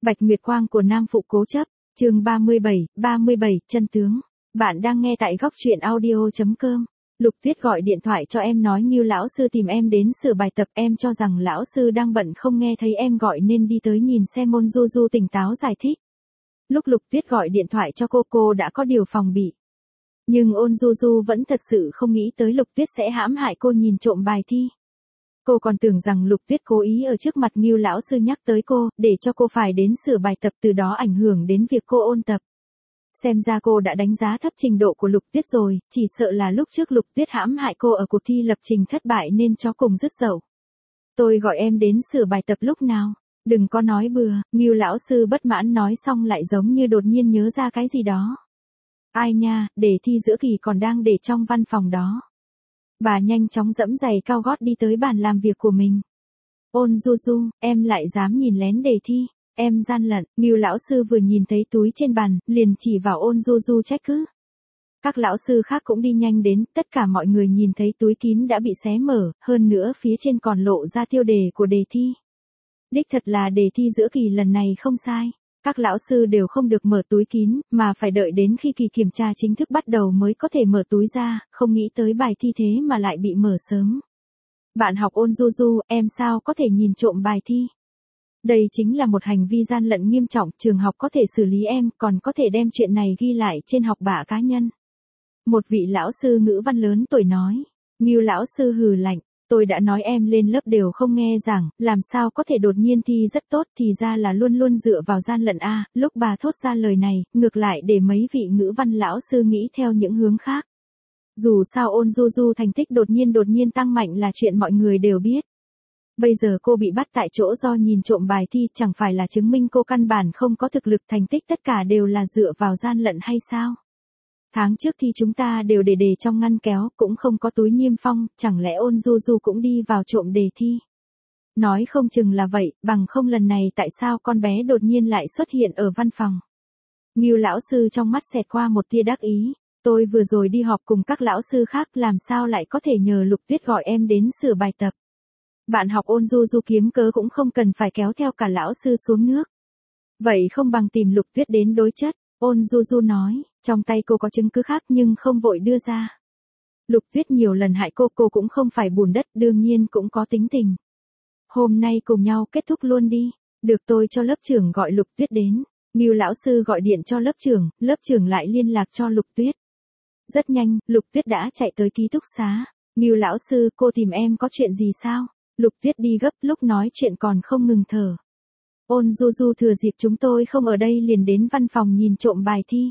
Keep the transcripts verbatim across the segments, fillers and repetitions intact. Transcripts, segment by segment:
Bạch Nguyệt Quang của Nam Phụ Cố Chấp, chương ba mươi bảy, ba mươi bảy, chân tướng. Bạn đang nghe tại góc truyện audio chấm com. Lục Tuyết gọi điện thoại cho em nói Ngưu lão sư tìm em đến sửa bài tập, em cho rằng lão sư đang bận không nghe thấy em gọi nên đi tới nhìn xem. Ôn Du Du tỉnh táo giải thích. Lúc Lục Tuyết gọi điện thoại cho cô, cô đã có điều phòng bị. Nhưng Ôn Du Du vẫn thật sự không nghĩ tới Lục Tuyết sẽ hãm hại cô nhìn trộm bài thi. Cô còn tưởng rằng Lục Tuyết cố ý ở trước mặt Ngưu lão sư nhắc tới cô, để cho cô phải đến sửa bài tập, từ đó ảnh hưởng đến việc cô ôn tập. Xem ra cô đã đánh giá thấp trình độ của Lục Tuyết rồi, chỉ sợ là lúc trước Lục Tuyết hãm hại cô ở cuộc thi lập trình thất bại nên cho cùng dứt dậu. Tôi gọi em đến sửa bài tập lúc nào? Đừng có nói bừa. Ngưu lão sư bất mãn nói xong lại giống như đột nhiên nhớ ra cái gì đó. Ai nha, đề thi giữa kỳ còn đang để trong văn phòng đó. Bà nhanh chóng dẫm giày cao gót đi tới bàn làm việc của mình. Ôn Du Du, em lại dám nhìn lén đề thi, em gian lận. Ngưu lão sư vừa nhìn thấy túi trên bàn, liền chỉ vào Ôn Du Du trách cứ. Các lão sư khác cũng đi nhanh đến, tất cả mọi người nhìn thấy túi kín đã bị xé mở, hơn nữa phía trên còn lộ ra tiêu đề của đề thi. Đích thật là đề thi giữa kỳ lần này không sai. Các lão sư đều không được mở túi kín, mà phải đợi đến khi kỳ kiểm tra chính thức bắt đầu mới có thể mở túi ra, không nghĩ tới bài thi thế mà lại bị mở sớm. Bạn học Ôn Du Du, em sao có thể nhìn trộm bài thi? Đây chính là một hành vi gian lận nghiêm trọng, trường học có thể xử lý em, còn có thể đem chuyện này ghi lại trên học bạ cá nhân. Một vị lão sư ngữ văn lớn tuổi nói. Ngưu lão sư hừ lạnh. Tôi đã nói em lên lớp đều không nghe giảng, làm sao có thể đột nhiên thi rất tốt, thì ra là luôn luôn dựa vào gian lận a. À, lúc bà thốt ra lời này, ngược lại để mấy vị ngữ văn lão sư nghĩ theo những hướng khác. Dù sao Ôn Du Du thành tích đột nhiên đột nhiên tăng mạnh là chuyện mọi người đều biết. Bây giờ cô bị bắt tại chỗ do nhìn trộm bài thi, chẳng phải là chứng minh cô căn bản không có thực lực, thành tích tất cả đều là dựa vào gian lận hay sao? Tháng trước thi chúng ta đều để đề trong ngăn kéo, cũng không có túi niêm phong, chẳng lẽ Ôn Du Du cũng đi vào trộm đề thi? Nói không chừng là vậy, bằng không lần này tại sao con bé đột nhiên lại xuất hiện ở văn phòng? Ngưu lão sư trong mắt xẹt qua một tia đắc ý. Tôi vừa rồi đi họp cùng các lão sư khác, làm sao lại có thể nhờ Lục Tuyết gọi em đến sửa bài tập? Bạn học Ôn Du Du kiếm cớ cũng không cần phải kéo theo cả lão sư xuống nước. Vậy không bằng tìm Lục Tuyết đến đối chất. Ôn Du Du nói, trong tay cô có chứng cứ khác nhưng không vội đưa ra. Lục Tuyết nhiều lần hại cô, cô cũng không phải bùn đất, đương nhiên cũng có tính tình. Hôm nay cùng nhau kết thúc luôn đi, được tôi cho lớp trưởng gọi Lục Tuyết đến. Ngưu lão sư gọi điện cho lớp trưởng, lớp trưởng lại liên lạc cho Lục Tuyết. Rất nhanh, Lục Tuyết đã chạy tới ký túc xá. Ngưu lão sư, cô tìm em có chuyện gì sao? Lục Tuyết đi gấp, lúc nói chuyện còn không ngừng thở. Ôn Du Du thừa dịp chúng tôi không ở đây liền đến văn phòng nhìn trộm bài thi.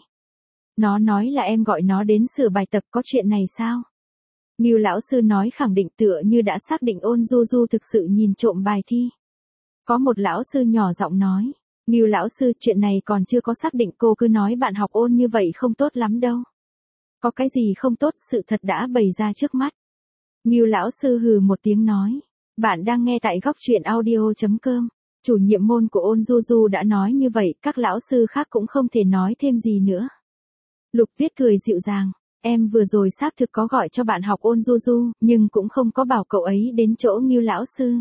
Nó nói là em gọi nó đến sửa bài tập, có chuyện này sao? Ngưu lão sư nói khẳng định tựa như đã xác định Ôn Du Du thực sự nhìn trộm bài thi. Có một lão sư nhỏ giọng nói. Ngưu lão sư, chuyện này còn chưa có xác định, cô cứ nói bạn học Ôn như vậy không tốt lắm đâu. Có cái gì không tốt, sự thật đã bày ra trước mắt. Ngưu lão sư hừ một tiếng nói. Bạn đang nghe tại góc truyện audio chấm com. Chủ nhiệm môn của Ôn Du Du đã nói như vậy, các lão sư khác cũng không thể nói thêm gì nữa. Lục Tuyết cười dịu dàng, em vừa rồi xác thực có gọi cho bạn học Ôn Du Du, nhưng cũng không có bảo cậu ấy đến chỗ Ngưu lão sư.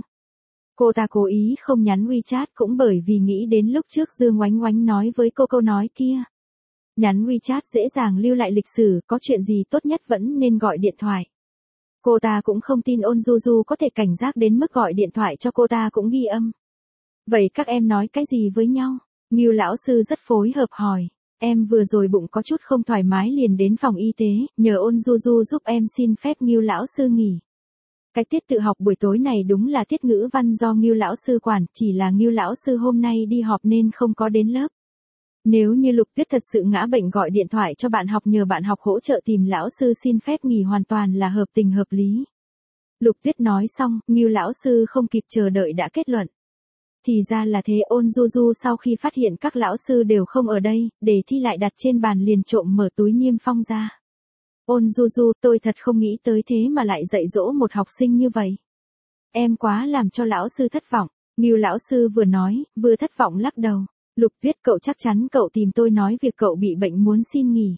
Cô ta cố ý không nhắn WeChat cũng bởi vì nghĩ đến lúc trước Dương Oánh Oánh nói với cô câu nói kia. Nhắn WeChat dễ dàng lưu lại lịch sử, có chuyện gì tốt nhất vẫn nên gọi điện thoại. Cô ta cũng không tin Ôn Du Du có thể cảnh giác đến mức gọi điện thoại cho cô ta cũng ghi âm. Vậy các em nói cái gì với nhau? Ngưu lão sư rất phối hợp hỏi. Em vừa rồi bụng có chút không thoải mái liền đến phòng y tế, nhờ Ôn Du Du giúp em xin phép Ngưu lão sư nghỉ. Cái tiết tự học buổi tối này đúng là tiết ngữ văn do Ngưu lão sư quản, chỉ là Ngưu lão sư hôm nay đi họp nên không có đến lớp. Nếu như Lục Tuyết thật sự ngã bệnh gọi điện thoại cho bạn học nhờ bạn học hỗ trợ tìm lão sư xin phép nghỉ hoàn toàn là hợp tình hợp lý. Lục Tuyết nói xong, Ngưu lão sư không kịp chờ đợi đã kết luận. Thì ra là thế. Ôn Du Du sau khi phát hiện các lão sư đều không ở đây, đề thi lại đặt trên bàn liền trộm mở túi niêm phong ra. Ôn Du Du, tôi thật không nghĩ tới thế mà lại dạy dỗ một học sinh như vậy. Em quá làm cho lão sư thất vọng. Ngưu lão sư vừa nói, vừa thất vọng lắc đầu. Lục Tuyết, cậu chắc chắn cậu tìm tôi nói việc cậu bị bệnh muốn xin nghỉ.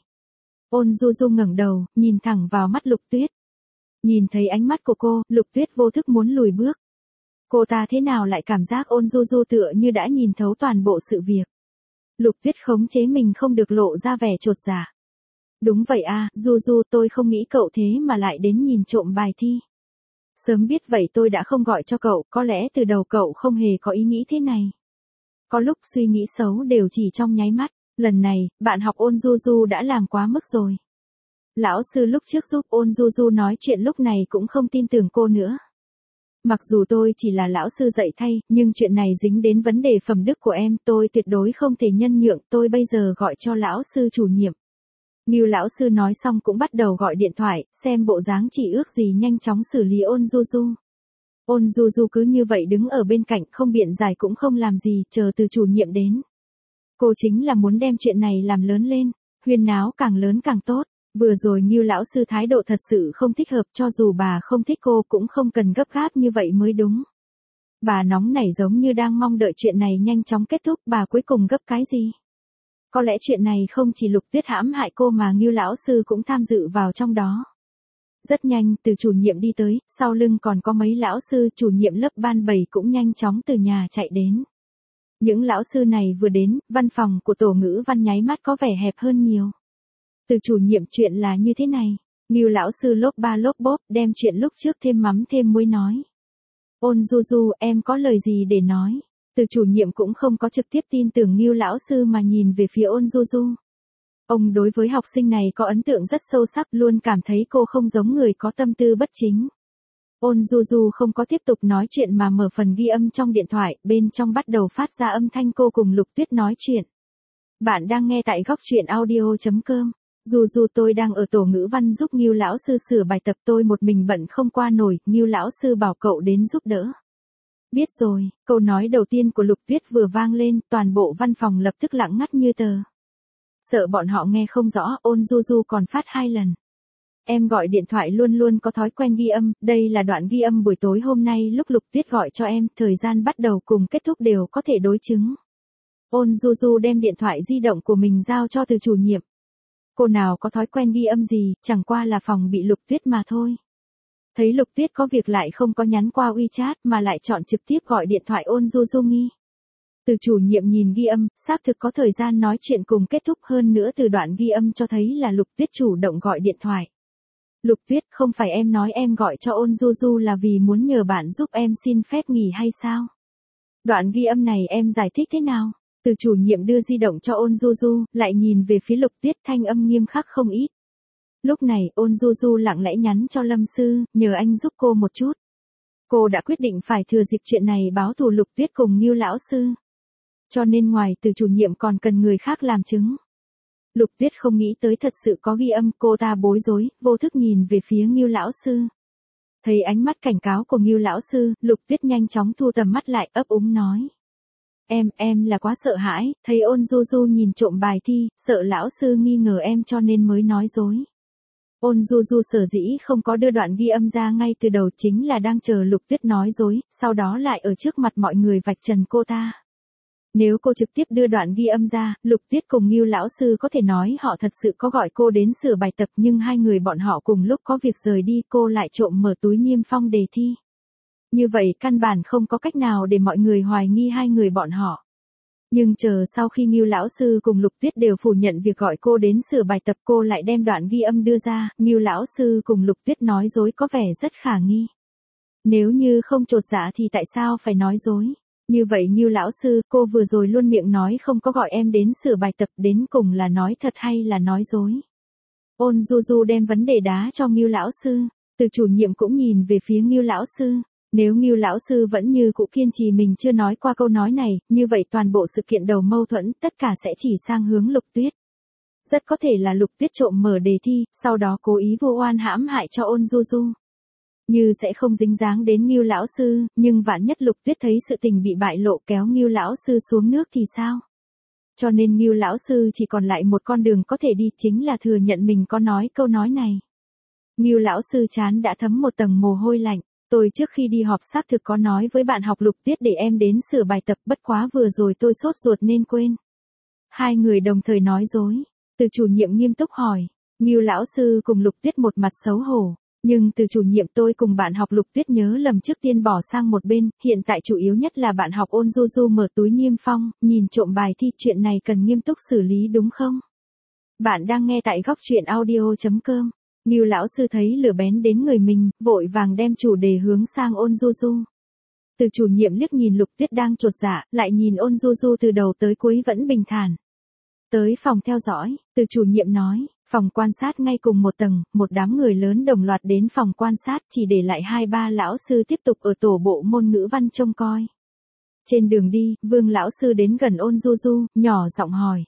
Ôn Du Du ngẩng đầu, nhìn thẳng vào mắt Lục Tuyết. Nhìn thấy ánh mắt của cô, Lục Tuyết vô thức muốn lùi bước. Cô ta thế nào lại cảm giác ôn du du tựa như đã nhìn thấu toàn bộ sự việc. Lục Tuyết khống chế mình không được lộ ra vẻ chột dạ. Đúng vậy à, Du Du, tôi không nghĩ cậu thế mà lại đến nhìn trộm bài thi. Sớm biết vậy tôi đã không gọi cho cậu, có lẽ từ đầu cậu không hề có ý nghĩ thế này. Có lúc suy nghĩ xấu đều chỉ trong nháy mắt, lần này, bạn học ôn Du Du đã làm quá mức rồi. Lão sư lúc trước giúp ôn Du Du nói chuyện lúc này cũng không tin tưởng cô nữa. Mặc dù tôi chỉ là lão sư dạy thay, nhưng chuyện này dính đến vấn đề phẩm đức của em, tôi tuyệt đối không thể nhân nhượng, tôi bây giờ gọi cho lão sư chủ nhiệm. Ngưu lão sư nói xong cũng bắt đầu gọi điện thoại, xem bộ dáng chỉ ước gì nhanh chóng xử lý ôn Du Du. Ôn Du Du cứ như vậy đứng ở bên cạnh không biện giải cũng không làm gì, chờ từ chủ nhiệm đến. Cô chính là muốn đem chuyện này làm lớn lên, huyên náo càng lớn càng tốt. Vừa rồi Ngưu lão sư thái độ thật sự không thích hợp, cho dù bà không thích cô cũng không cần gấp gáp như vậy mới đúng. Bà nóng nảy giống như đang mong đợi chuyện này nhanh chóng kết thúc, bà cuối cùng gấp cái gì? Có lẽ chuyện này không chỉ Lục Tuyết hãm hại cô mà Ngưu lão sư cũng tham dự vào trong đó. Rất nhanh, từ chủ nhiệm đi tới, sau lưng còn có mấy lão sư, chủ nhiệm lớp ban bảy cũng nhanh chóng từ nhà chạy đến. Những lão sư này vừa đến, văn phòng của tổ ngữ văn nháy mắt có vẻ hẹp hơn nhiều. Từ chủ nhiệm, chuyện là như thế này. Ngưu lão sư lốp ba lốp bốp đem chuyện lúc trước thêm mắm thêm muối nói. Ôn Du Du, em có lời gì để nói? Từ chủ nhiệm cũng không có trực tiếp tin tưởng Ngưu lão sư mà nhìn về phía ôn Du Du. Ông đối với học sinh này có ấn tượng rất sâu sắc, luôn cảm thấy cô không giống người có tâm tư bất chính. Ôn Du Du không có tiếp tục nói chuyện mà mở phần ghi âm trong điện thoại, bên trong bắt đầu phát ra âm thanh cô cùng Lục Tuyết nói chuyện. Bạn đang nghe tại góc truyện audio chấm com. Dù dù tôi đang ở tổ ngữ văn giúp Ngưu lão sư sửa bài tập, tôi một mình bận không qua nổi, Ngưu lão sư bảo cậu đến giúp đỡ. Biết rồi, câu nói đầu tiên của Lục Tuyết vừa vang lên, toàn bộ văn phòng lập tức lặng ngắt như tờ. Sợ bọn họ nghe không rõ, ôn Du Du còn phát hai lần. Em gọi điện thoại luôn luôn có thói quen ghi âm, đây là đoạn ghi âm buổi tối hôm nay lúc Lục Tuyết gọi cho em, thời gian bắt đầu cùng kết thúc đều có thể đối chứng. Ôn Du Du đem điện thoại di động của mình giao cho từ chủ nhiệm. Cô nào có thói quen ghi âm gì, chẳng qua là phòng bị Lục Tuyết mà thôi. Thấy Lục Tuyết có việc lại không có nhắn qua WeChat mà lại chọn trực tiếp gọi điện thoại ôn Du Du nghi. Từ chủ nhiệm nhìn ghi âm, xác thực có thời gian nói chuyện cùng kết thúc, hơn nữa từ đoạn ghi âm cho thấy là Lục Tuyết chủ động gọi điện thoại. Lục Tuyết, không phải em nói em gọi cho ôn Du Du là vì muốn nhờ bạn giúp em xin phép nghỉ hay sao? Đoạn ghi âm này em giải thích thế nào? Từ chủ nhiệm đưa di động cho ôn Du Du, lại nhìn về phía Lục Tuyết, thanh âm nghiêm khắc không ít. Lúc này, ôn Du Du lặng lẽ nhắn cho Lâm Sư, nhờ anh giúp cô một chút. Cô đã quyết định phải thừa dịp chuyện này báo thù Lục Tuyết cùng Ngưu lão sư. Cho nên ngoài từ chủ nhiệm còn cần người khác làm chứng. Lục Tuyết không nghĩ tới thật sự có ghi âm, cô ta bối rối, vô thức nhìn về phía Ngưu lão sư. Thấy ánh mắt cảnh cáo của Ngưu lão sư, Lục Tuyết nhanh chóng thu tầm mắt lại, ấp úng nói. Em, em là quá sợ hãi, thấy ôn Du Du nhìn trộm bài thi, sợ lão sư nghi ngờ em cho nên mới nói dối. Ôn Du Du sở dĩ không có đưa đoạn ghi âm ra ngay từ đầu chính là đang chờ Lục Tuyết nói dối, sau đó lại ở trước mặt mọi người vạch trần cô ta. Nếu cô trực tiếp đưa đoạn ghi âm ra, Lục Tuyết cùng Ngưu lão sư có thể nói họ thật sự có gọi cô đến sửa bài tập, nhưng hai người bọn họ cùng lúc có việc rời đi, cô lại trộm mở túi niêm phong đề thi. Như vậy căn bản không có cách nào để mọi người hoài nghi hai người bọn họ. Nhưng chờ sau khi Ngưu lão sư cùng Lục Tuyết đều phủ nhận việc gọi cô đến sửa bài tập, cô lại đem đoạn ghi âm đưa ra, Ngưu lão sư cùng Lục Tuyết nói dối có vẻ rất khả nghi. Nếu như không chột dạ thì tại sao phải nói dối? Như vậy Ngưu lão sư, cô vừa rồi luôn miệng nói không có gọi em đến sửa bài tập, đến cùng là nói thật hay là nói dối? Ôn Du Du đem vấn đề đá cho Ngưu lão sư, từ chủ nhiệm cũng nhìn về phía Ngưu lão sư. Nếu Ngưu lão sư vẫn như cũ kiên trì mình chưa nói qua câu nói này, như vậy toàn bộ sự kiện đầu mâu thuẫn tất cả sẽ chỉ sang hướng Lục Tuyết. Rất có thể là Lục Tuyết trộm mở đề thi, sau đó cố ý vu oan hãm hại cho ôn Du Du. Như sẽ không dính dáng đến Ngưu lão sư, nhưng vạn nhất Lục Tuyết thấy sự tình bị bại lộ kéo Ngưu lão sư xuống nước thì sao? Cho nên Ngưu lão sư chỉ còn lại một con đường có thể đi, chính là thừa nhận mình có nói câu nói này. Ngưu lão sư trán đã thấm một tầng mồ hôi lạnh. Tôi trước khi đi họp xác thực có nói với bạn học Lục Tuyết để em đến sửa bài tập, bất quá vừa rồi tôi sốt ruột nên quên. Hai người đồng thời nói dối. Từ chủ nhiệm nghiêm túc hỏi. Ngưu lão sư cùng Lục Tuyết một mặt xấu hổ. Nhưng từ chủ nhiệm tôi cùng bạn học Lục Tuyết nhớ lầm trước tiên bỏ sang một bên, hiện tại chủ yếu nhất là bạn học Ôn Du Du mở túi Niêm Phong, nhìn trộm bài thi, chuyện này cần nghiêm túc xử lý đúng không? Bạn đang nghe tại góc truyện audio.com. Ngưu lão sư thấy lửa bén đến người mình, vội vàng đem chủ đề hướng sang Ôn Du Du. Từ chủ nhiệm liếc nhìn Lục Tuyết đang chột dạ, lại nhìn Ôn Du Du từ đầu tới cuối vẫn bình thản. Tới phòng theo dõi, từ chủ nhiệm nói, phòng quan sát ngay cùng một tầng, một đám người lớn đồng loạt đến phòng quan sát, chỉ để lại hai ba lão sư tiếp tục ở tổ bộ môn ngữ văn trông coi. Trên đường đi, Vương lão sư đến gần Ôn Du Du, nhỏ giọng hỏi.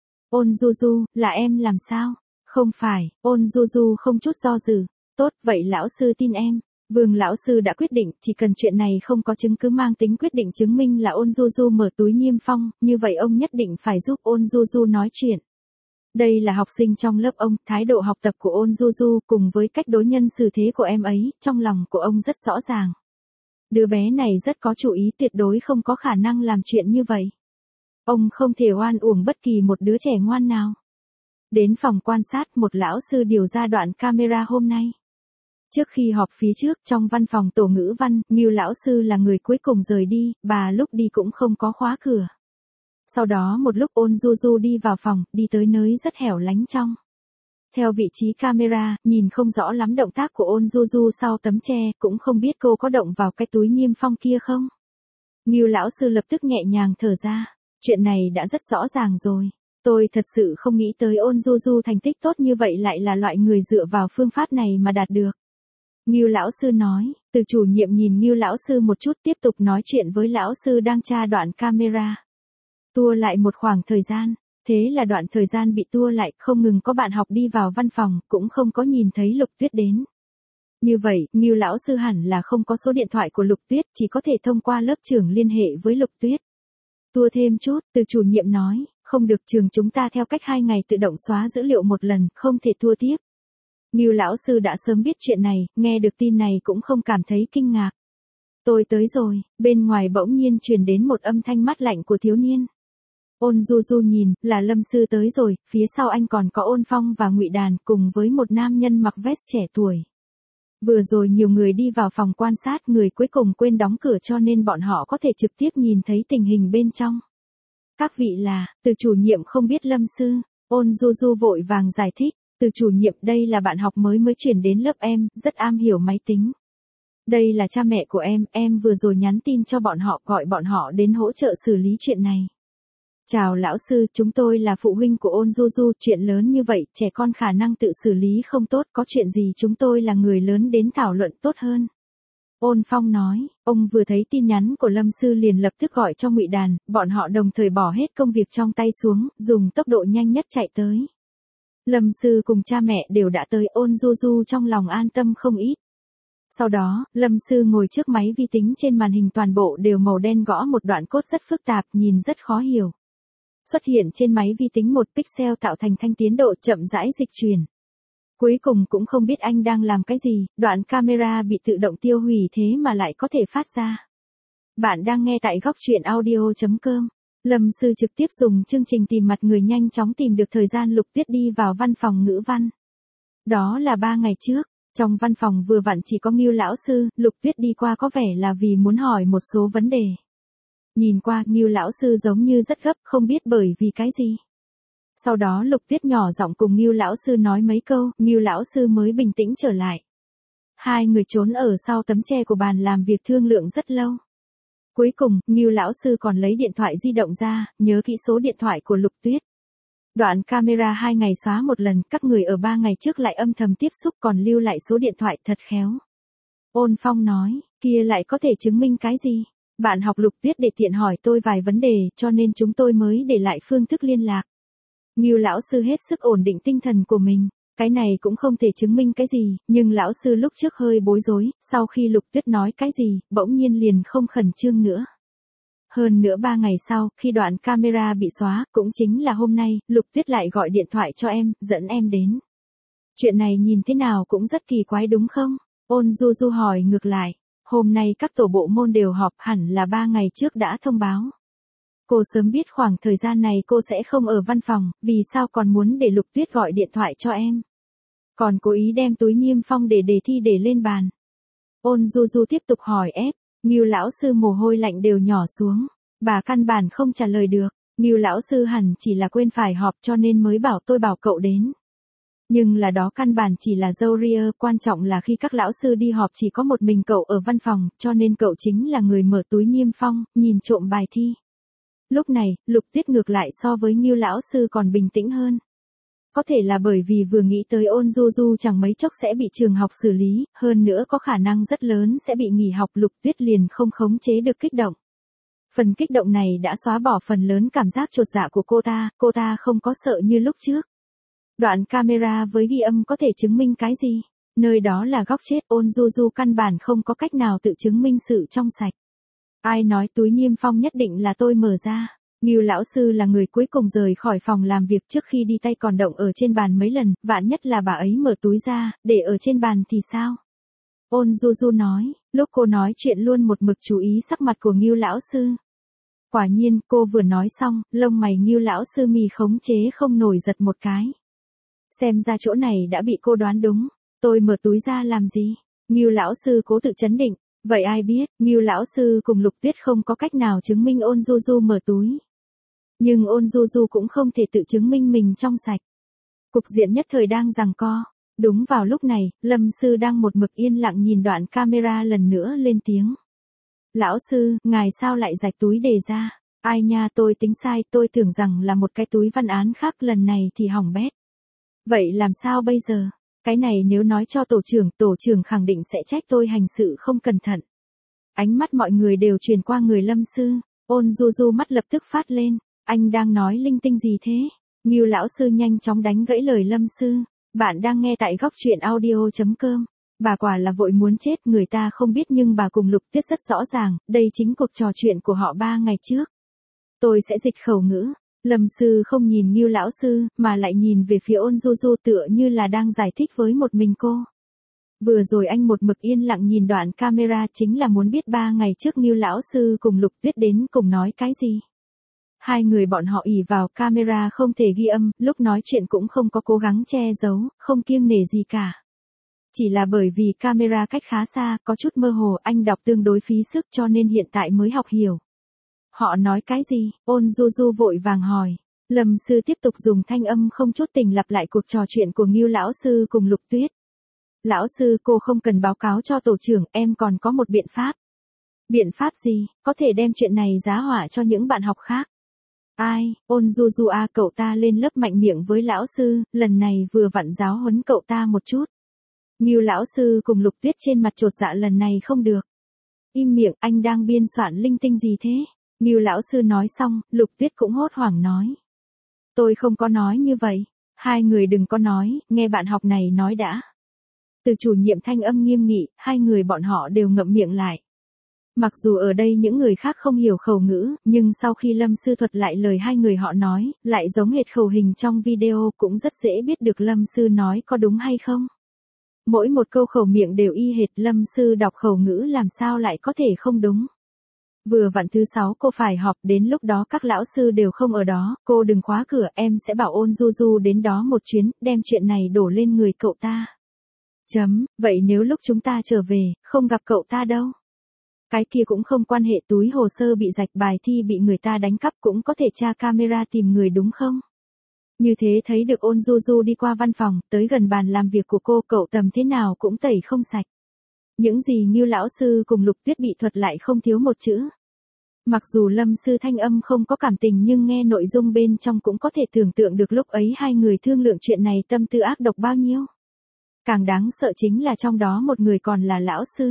Ôn Du Du, là em làm sao? Không phải, Ôn Du Du không chút do dự. Tốt, vậy lão sư tin em. Vương lão sư đã quyết định, chỉ cần chuyện này không có chứng cứ mang tính quyết định chứng minh là Ôn Du Du mở túi Niêm Phong, như vậy ông nhất định phải giúp Ôn Du Du nói chuyện. Đây là học sinh trong lớp ông, thái độ học tập của Ôn Du Du cùng với cách đối nhân xử thế của em ấy, trong lòng của ông rất rõ ràng. Đứa bé này rất có chủ ý, tuyệt đối không có khả năng làm chuyện như vậy. Ông không thể oan uổng bất kỳ một đứa trẻ ngoan nào. Đến phòng quan sát, một lão sư điều ra đoạn camera hôm nay. Trước khi họp phía trước trong văn phòng tổ ngữ văn, Ngưu lão sư là người cuối cùng rời đi, bà lúc đi cũng không có khóa cửa. Sau đó một lúc Ôn Du Du đi vào phòng, đi tới nơi rất hẻo lánh trong. Theo vị trí camera, nhìn không rõ lắm động tác của Ôn Du Du sau tấm tre, cũng không biết cô có động vào cái túi Niêm Phong kia không. Ngưu lão sư lập tức nhẹ nhàng thở ra, chuyện này đã rất rõ ràng rồi. Tôi thật sự không nghĩ tới Ôn Du Du thành tích tốt như vậy lại là loại người dựa vào phương pháp này mà đạt được. Ngưu lão sư nói, từ chủ nhiệm nhìn Ngưu lão sư một chút tiếp tục nói chuyện với lão sư đang tra đoạn camera. Tua lại một khoảng thời gian, thế là đoạn thời gian bị tua lại, không ngừng có bạn học đi vào văn phòng, cũng không có nhìn thấy Lục Tuyết đến. Như vậy, Ngưu lão sư hẳn là không có số điện thoại của Lục Tuyết, chỉ có thể thông qua lớp trưởng liên hệ với Lục Tuyết. Tua thêm chút, từ chủ nhiệm nói, không được, trường chúng ta theo cách hai ngày tự động xóa dữ liệu một lần, không thể tua tiếp. Ngưu lão sư đã sớm biết chuyện này, nghe được tin này cũng không cảm thấy kinh ngạc. Tôi tới rồi, bên ngoài bỗng nhiên truyền đến một âm thanh mát lạnh của thiếu niên. Ôn Du Du nhìn, là Lâm sư tới rồi, phía sau anh còn có Ôn Phong và Ngụy Đàn cùng với một nam nhân mặc vest trẻ tuổi. Vừa rồi nhiều người đi vào phòng quan sát, người cuối cùng quên đóng cửa cho nên bọn họ có thể trực tiếp nhìn thấy tình hình bên trong. Các vị là, từ chủ nhiệm không biết Lâm sư, Ôn Du Du vội vàng giải thích, từ chủ nhiệm đây là bạn học mới mới chuyển đến lớp em, rất am hiểu máy tính. Đây là cha mẹ của em, em vừa rồi nhắn tin cho bọn họ gọi bọn họ đến hỗ trợ xử lý chuyện này. Chào lão sư, chúng tôi là phụ huynh của Ôn Du Du, chuyện lớn như vậy, trẻ con khả năng tự xử lý không tốt, có chuyện gì chúng tôi là người lớn đến thảo luận tốt hơn. Ôn Phong nói, ông vừa thấy tin nhắn của Lâm sư liền lập tức gọi cho Ngụy Đàn, bọn họ đồng thời bỏ hết công việc trong tay xuống, dùng tốc độ nhanh nhất chạy tới. Lâm sư cùng cha mẹ đều đã tới, Ôn Du Du trong lòng an tâm không ít. Sau đó, Lâm sư ngồi trước máy vi tính, trên màn hình toàn bộ đều màu đen, gõ một đoạn code rất phức tạp, nhìn rất khó hiểu. Xuất hiện trên máy vi tính một pixel tạo thành thanh tiến độ chậm rãi dịch chuyển. Cuối cùng cũng không biết anh đang làm cái gì, đoạn camera bị tự động tiêu hủy thế mà lại có thể phát ra. Bạn đang nghe tại góc truyện audio.com. Lâm sư trực tiếp dùng chương trình tìm mặt người nhanh chóng tìm được thời gian Lục Tuyết đi vào văn phòng ngữ văn. Đó là ba ngày trước, trong văn phòng vừa vặn chỉ có Ngưu lão sư, Lục Tuyết đi qua có vẻ là vì muốn hỏi một số vấn đề. Nhìn qua, Ngưu lão sư giống như rất gấp, không biết bởi vì cái gì. Sau đó Lục Tuyết nhỏ giọng cùng Ngưu lão sư nói mấy câu, Ngưu lão sư mới bình tĩnh trở lại. Hai người trốn ở sau tấm tre của bàn làm việc thương lượng rất lâu. Cuối cùng, Ngưu lão sư còn lấy điện thoại di động ra, nhớ kỹ số điện thoại của Lục Tuyết. Đoạn camera hai ngày xóa một lần, các người ở ba ngày trước lại âm thầm tiếp xúc còn lưu lại số điện thoại, thật khéo. Ôn Phong nói, kia lại có thể chứng minh cái gì? Bạn học Lục Tuyết để tiện hỏi tôi vài vấn đề, cho nên chúng tôi mới để lại phương thức liên lạc. Ngưu lão sư hết sức ổn định tinh thần của mình. Cái này cũng không thể chứng minh cái gì, nhưng lão sư lúc trước hơi bối rối, sau khi Lục Tuyết nói cái gì, bỗng nhiên liền không khẩn trương nữa. Hơn nữa ba ngày sau, khi đoạn camera bị xóa, cũng chính là hôm nay, Lục Tuyết lại gọi điện thoại cho em, dẫn em đến. Chuyện này nhìn thế nào cũng rất kỳ quái đúng không? Ôn Du Du hỏi ngược lại, hôm nay các tổ bộ môn đều họp, hẳn là ba ngày trước đã thông báo. Cô sớm biết khoảng thời gian này cô sẽ không ở văn phòng, vì sao còn muốn để Lục Tuyết gọi điện thoại cho em? Còn cố ý đem túi niêm phong để đề thi để lên bàn. Ôn Du Du tiếp tục hỏi ép, Ngưu lão sư mồ hôi lạnh đều nhỏ xuống, bà căn bản không trả lời được, Ngưu lão sư hẳn chỉ là quên phải họp cho nên mới bảo tôi bảo cậu đến. Nhưng là đó căn bản chỉ là dâu ria, quan trọng là khi các lão sư đi họp chỉ có một mình cậu ở văn phòng, cho nên cậu chính là người mở túi niêm phong, nhìn trộm bài thi. Lúc này, Lục Tuyết ngược lại so với Ngưu lão sư còn bình tĩnh hơn. Có thể là bởi vì vừa nghĩ tới Ôn Du Du chẳng mấy chốc sẽ bị trường học xử lý, hơn nữa có khả năng rất lớn sẽ bị nghỉ học, Lục Tuyết liền không khống chế được kích động. Phần kích động này đã xóa bỏ phần lớn cảm giác chột dạ của cô ta, cô ta không có sợ như lúc trước. Đoạn camera với ghi âm có thể chứng minh cái gì? Nơi đó là góc chết, Ôn Du Du căn bản không có cách nào tự chứng minh sự trong sạch. Ai nói túi niêm phong nhất định là tôi mở ra? Ngưu lão sư là người cuối cùng rời khỏi phòng làm việc, trước khi đi tay còn động ở trên bàn mấy lần, vạn nhất là bà ấy mở túi ra, để ở trên bàn thì sao? Ôn Du Du nói, lúc cô nói chuyện luôn một mực chú ý sắc mặt của Ngưu lão sư. Quả nhiên, cô vừa nói xong, lông mày Ngưu lão sư mì khống chế không nổi giật một cái. Xem ra chỗ này đã bị cô đoán đúng, tôi mở túi ra làm gì? Ngưu lão sư cố tự chấn định, vậy ai biết, Ngưu lão sư cùng Lục Tuyết không có cách nào chứng minh Ôn Du Du mở túi. Nhưng Ôn Du Du cũng không thể tự chứng minh mình trong sạch. Cục diện nhất thời đang giằng co. Đúng vào lúc này, Lâm sư đang một mực yên lặng nhìn đoạn camera lần nữa lên tiếng. Lão sư, ngài sao lại rạch túi đề ra? Ai nha, tôi tính sai, tôi tưởng rằng là một cái túi văn án khác, lần này thì hỏng bét. Vậy làm sao bây giờ? Cái này nếu nói cho tổ trưởng, tổ trưởng khẳng định sẽ trách tôi hành sự không cẩn thận. Ánh mắt mọi người đều truyền qua người Lâm sư. Ôn Du Du mắt lập tức phát lên. Anh đang nói linh tinh gì thế? Ngưu lão sư nhanh chóng đánh gãy lời Lâm sư. Bạn đang nghe tại góc truyện audio chấm com. Bà quả là vội muốn chết, người ta không biết nhưng bà cùng Lục Tuyết rất rõ ràng, đây chính cuộc trò chuyện của họ ba ngày trước. Tôi sẽ dịch khẩu ngữ. Lâm sư không nhìn Ngưu lão sư, mà lại nhìn về phía Ôn Du Du tựa như là đang giải thích với một mình cô. Vừa rồi anh một mực yên lặng nhìn đoạn camera chính là muốn biết ba ngày trước Ngưu lão sư cùng Lục Tuyết đến cùng nói cái gì. Hai người bọn họ ỷ vào camera không thể ghi âm, lúc nói chuyện cũng không có cố gắng che giấu, không kiêng nể gì cả. Chỉ là bởi vì camera cách khá xa, có chút mơ hồ, anh đọc tương đối phí sức cho nên hiện tại mới học hiểu. Họ nói cái gì? Ôn Du Du vội vàng hỏi. Lâm sư tiếp tục dùng thanh âm không chút tình lặp lại cuộc trò chuyện của Ngưu lão sư cùng Lục Tuyết. Lão sư, cô không cần báo cáo cho tổ trưởng, em còn có một biện pháp. Biện pháp gì? Có thể đem chuyện này giá họa cho những bạn học khác. Ai? Ôn Du Du à, cậu ta lên lớp mạnh miệng với lão sư, lần này vừa vặn giáo huấn cậu ta một chút. Ngưu lão sư cùng Lục Tuyết trên mặt chột dạ, lần này không được. Im miệng, anh đang biên soạn linh tinh gì thế? Ngưu lão sư nói xong, Lục Tuyết cũng hốt hoảng nói. Tôi không có nói như vậy. Hai người đừng có nói, nghe bạn học này nói đã. Từ chủ nhiệm thanh âm nghiêm nghị, hai người bọn họ đều ngậm miệng lại. Mặc dù ở đây những người khác không hiểu khẩu ngữ, nhưng sau khi Lâm sư thuật lại lời hai người họ nói, lại giống hệt khẩu hình trong video, cũng rất dễ biết được Lâm sư nói có đúng hay không. Mỗi một câu khẩu miệng đều y hệt, Lâm sư đọc khẩu ngữ làm sao lại có thể không đúng. Vừa vặn thứ sáu cô phải họp, đến lúc đó các lão sư đều không ở đó, cô đừng khóa cửa, em sẽ bảo Ôn Du Du đến đó một chuyến, đem chuyện này đổ lên người cậu ta. Chấm, vậy nếu lúc chúng ta trở về, không gặp cậu ta đâu? Cái kia cũng không quan hệ, túi hồ sơ bị rạch, bài thi bị người ta đánh cắp cũng có thể tra camera tìm người đúng không? Như thế thấy được Ôn Du Du đi qua văn phòng, tới gần bàn làm việc của cô, cậu tầm thế nào cũng tẩy không sạch. Những gì Ngưu lão sư cùng Lục Tuyết bị thuật lại không thiếu một chữ. Mặc dù Lâm sư thanh âm không có cảm tình nhưng nghe nội dung bên trong cũng có thể tưởng tượng được lúc ấy hai người thương lượng chuyện này tâm tư ác độc bao nhiêu. Càng đáng sợ chính là trong đó một người còn là lão sư.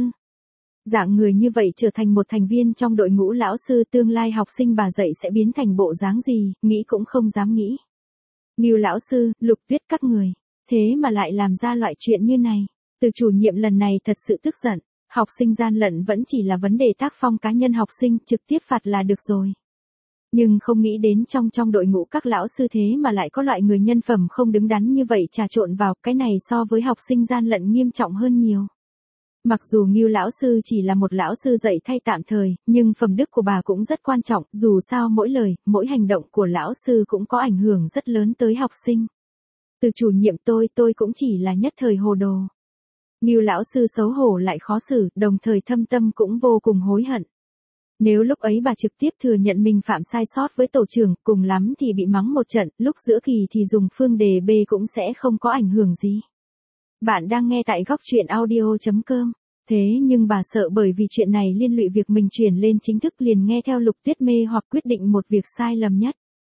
Dạng người như vậy trở thành một thành viên trong đội ngũ lão sư, tương lai học sinh bà dạy sẽ biến thành bộ dáng gì, nghĩ cũng không dám nghĩ. Ngưu lão sư, Lục Tuyết các người, thế mà lại làm ra loại chuyện như này. Từ chủ nhiệm lần này thật sự tức giận, học sinh gian lận vẫn chỉ là vấn đề tác phong cá nhân học sinh, trực tiếp phạt là được rồi. Nhưng không nghĩ đến trong trong đội ngũ các lão sư thế mà lại có loại người nhân phẩm không đứng đắn như vậy trà trộn vào, cái này so với học sinh gian lận nghiêm trọng hơn nhiều. Mặc dù Ngưu lão sư chỉ là một lão sư dạy thay tạm thời, nhưng phẩm đức của bà cũng rất quan trọng, dù sao mỗi lời, mỗi hành động của lão sư cũng có ảnh hưởng rất lớn tới học sinh. Từ chủ nhiệm tôi, tôi cũng chỉ là nhất thời hồ đồ. Ngưu lão sư xấu hổ lại khó xử, đồng thời thâm tâm cũng vô cùng hối hận. Nếu lúc ấy bà trực tiếp thừa nhận mình phạm sai sót với tổ trưởng, cùng lắm thì bị mắng một trận, lúc giữa kỳ thì dùng phương đề B cũng sẽ không có ảnh hưởng gì. Bạn đang nghe tại góc truyện audio chấm com. Thế nhưng bà sợ bởi vì chuyện này liên lụy việc mình chuyển lên chính thức liền nghe theo Lục Tuyết mê hoặc quyết định một việc sai lầm nhất.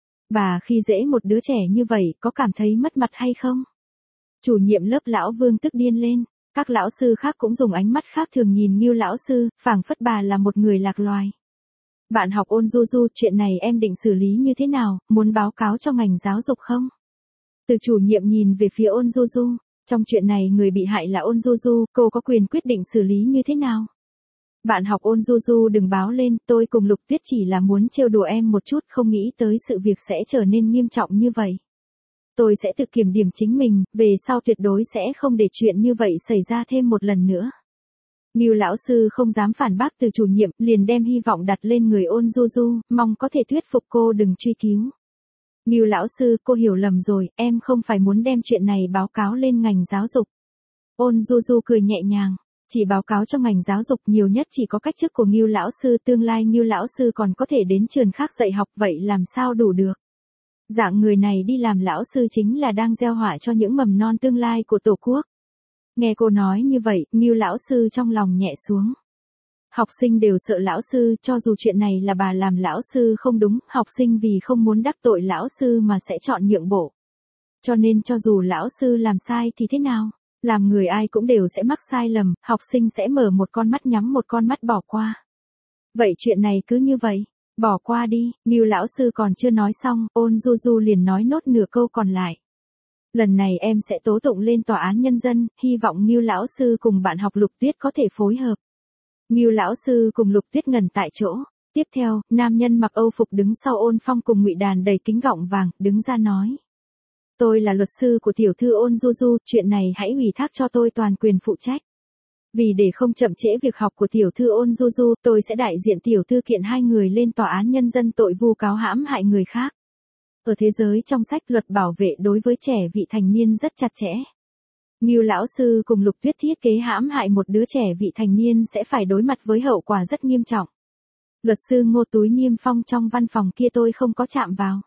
Bà khi dễ một đứa trẻ như vậy có cảm thấy mất mặt hay không? Chủ nhiệm lớp lão Vương tức điên lên. Các lão sư khác cũng dùng ánh mắt khác thường nhìn Ngưu lão sư, phảng phất bà là một người lạc loài. Bạn học Ôn Du Du, chuyện này em định xử lý như thế nào, muốn báo cáo cho ngành giáo dục không? Từ chủ nhiệm nhìn về phía Ôn Du Du, trong chuyện này người bị hại là Ôn Du Du, cô có quyền quyết định xử lý như thế nào? Bạn học Ôn Du Du đừng báo lên, tôi cùng Lục Tuyết chỉ là muốn trêu đùa em một chút, không nghĩ tới sự việc sẽ trở nên nghiêm trọng như vậy. Tôi sẽ tự kiểm điểm chính mình, về sau tuyệt đối sẽ không để chuyện như vậy xảy ra thêm một lần nữa. Ngưu lão sư không dám phản bác từ chủ nhiệm, liền đem hy vọng đặt lên người Ôn Du Du, mong có thể thuyết phục cô đừng truy cứu. Ngưu lão sư, cô hiểu lầm rồi, em không phải muốn đem chuyện này báo cáo lên ngành giáo dục. Ôn Du Du cười nhẹ nhàng, chỉ báo cáo cho ngành giáo dục nhiều nhất chỉ có cách chức của Ngưu lão sư, tương lai Ngưu lão sư còn có thể đến trường khác dạy học, vậy làm sao đủ được. Dạng người này đi làm lão sư chính là đang gieo họa cho những mầm non tương lai của Tổ quốc. Nghe cô nói như vậy, Ngưu lão sư trong lòng nhẹ xuống. Học sinh đều sợ lão sư, cho dù chuyện này là bà làm lão sư không đúng, học sinh vì không muốn đắc tội lão sư mà sẽ chọn nhượng bộ. Cho nên cho dù lão sư làm sai thì thế nào, làm người ai cũng đều sẽ mắc sai lầm, học sinh sẽ mở một con mắt nhắm một con mắt bỏ qua. Vậy chuyện này cứ như vậy. Bỏ qua đi, Ngưu lão sư còn chưa nói xong, Ôn Du Du liền nói nốt nửa câu còn lại. Lần này em sẽ tố tụng lên tòa án nhân dân, hy vọng Ngưu lão sư cùng bạn học Lục Tuyết có thể phối hợp. Ngưu lão sư cùng Lục Tuyết ngẩn tại chỗ. Tiếp theo, nam nhân mặc Âu phục đứng sau Ôn Phong cùng Ngụy Đàn đầy kính gọng vàng, đứng ra nói. Tôi là luật sư của tiểu thư Ôn Du Du, chuyện này hãy ủy thác cho tôi toàn quyền phụ trách. Vì để không chậm trễ việc học của tiểu thư Ôn Du Du, tôi sẽ đại diện tiểu thư kiện hai người lên tòa án nhân dân tội vu cáo hãm hại người khác. Ở thế giới trong sách luật bảo vệ đối với trẻ vị thành niên rất chặt chẽ. Ngưu lão sư cùng Lục Tuyết thiết kế hãm hại một đứa trẻ vị thành niên sẽ phải đối mặt với hậu quả rất nghiêm trọng. Luật sư Ngô túi niêm phong trong văn phòng kia tôi không có chạm vào.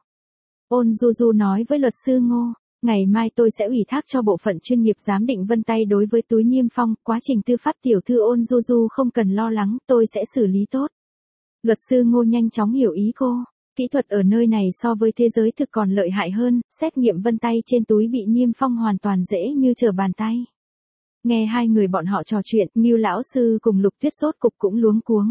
Ôn Du Du nói với luật sư Ngô. Ngày mai tôi sẽ ủy thác cho bộ phận chuyên nghiệp giám định vân tay đối với túi niêm phong, quá trình tư pháp tiểu thư Ôn Du Du không cần lo lắng, tôi sẽ xử lý tốt. Luật sư Ngô nhanh chóng hiểu ý cô, kỹ thuật ở nơi này so với thế giới thực còn lợi hại hơn, xét nghiệm vân tay trên túi bị niêm phong hoàn toàn dễ như trở bàn tay. Nghe hai người bọn họ trò chuyện, Ngưu lão sư cùng Lục Tuyết sốt cục cũng luống cuống.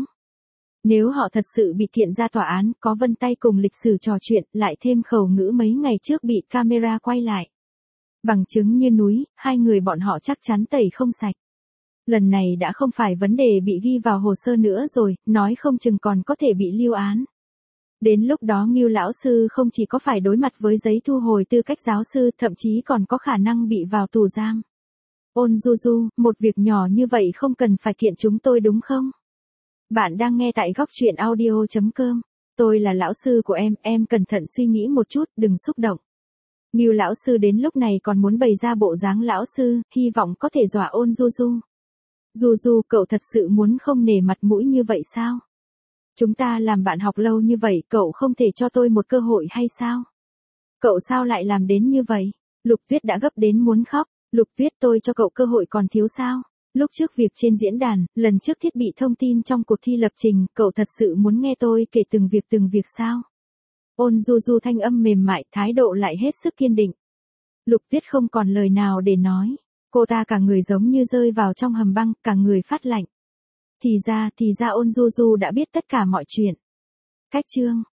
Nếu họ thật sự bị kiện ra tòa án, có vân tay cùng lịch sử trò chuyện, lại thêm khẩu ngữ mấy ngày trước bị camera quay lại. Bằng chứng như núi, hai người bọn họ chắc chắn tẩy không sạch. Lần này đã không phải vấn đề bị ghi vào hồ sơ nữa rồi, nói không chừng còn có thể bị lưu án. Đến lúc đó Ngưu lão sư không chỉ có phải đối mặt với giấy thu hồi tư cách giáo sư, thậm chí còn có khả năng bị vào tù giam. Ôn Du Du, một việc nhỏ như vậy không cần phải kiện chúng tôi đúng không? Bạn đang nghe tại góc truyện audio chấm com. Tôi là lão sư của em, em cẩn thận suy nghĩ một chút, đừng xúc động. Ngưu lão sư đến lúc này còn muốn bày ra bộ dáng lão sư, hy vọng có thể dọa Ôn Du Du. Du Du, cậu thật sự muốn không nể mặt mũi như vậy sao? Chúng ta làm bạn học lâu như vậy, cậu không thể cho tôi một cơ hội hay sao? Cậu sao lại làm đến như vậy? Lục Tuyết đã gấp đến muốn khóc. Lục Tuyết, tôi cho cậu cơ hội còn thiếu sao? Lúc trước việc trên diễn đàn, lần trước thiết bị thông tin trong cuộc thi lập trình, cậu thật sự muốn nghe tôi kể từng việc từng việc sao? Ôn Du Du thanh âm mềm mại, thái độ lại hết sức kiên định. Lục Tuyết không còn lời nào để nói. Cô ta cả người giống như rơi vào trong hầm băng, cả người phát lạnh. Thì ra, thì ra Ôn Du Du đã biết tất cả mọi chuyện. Cách chương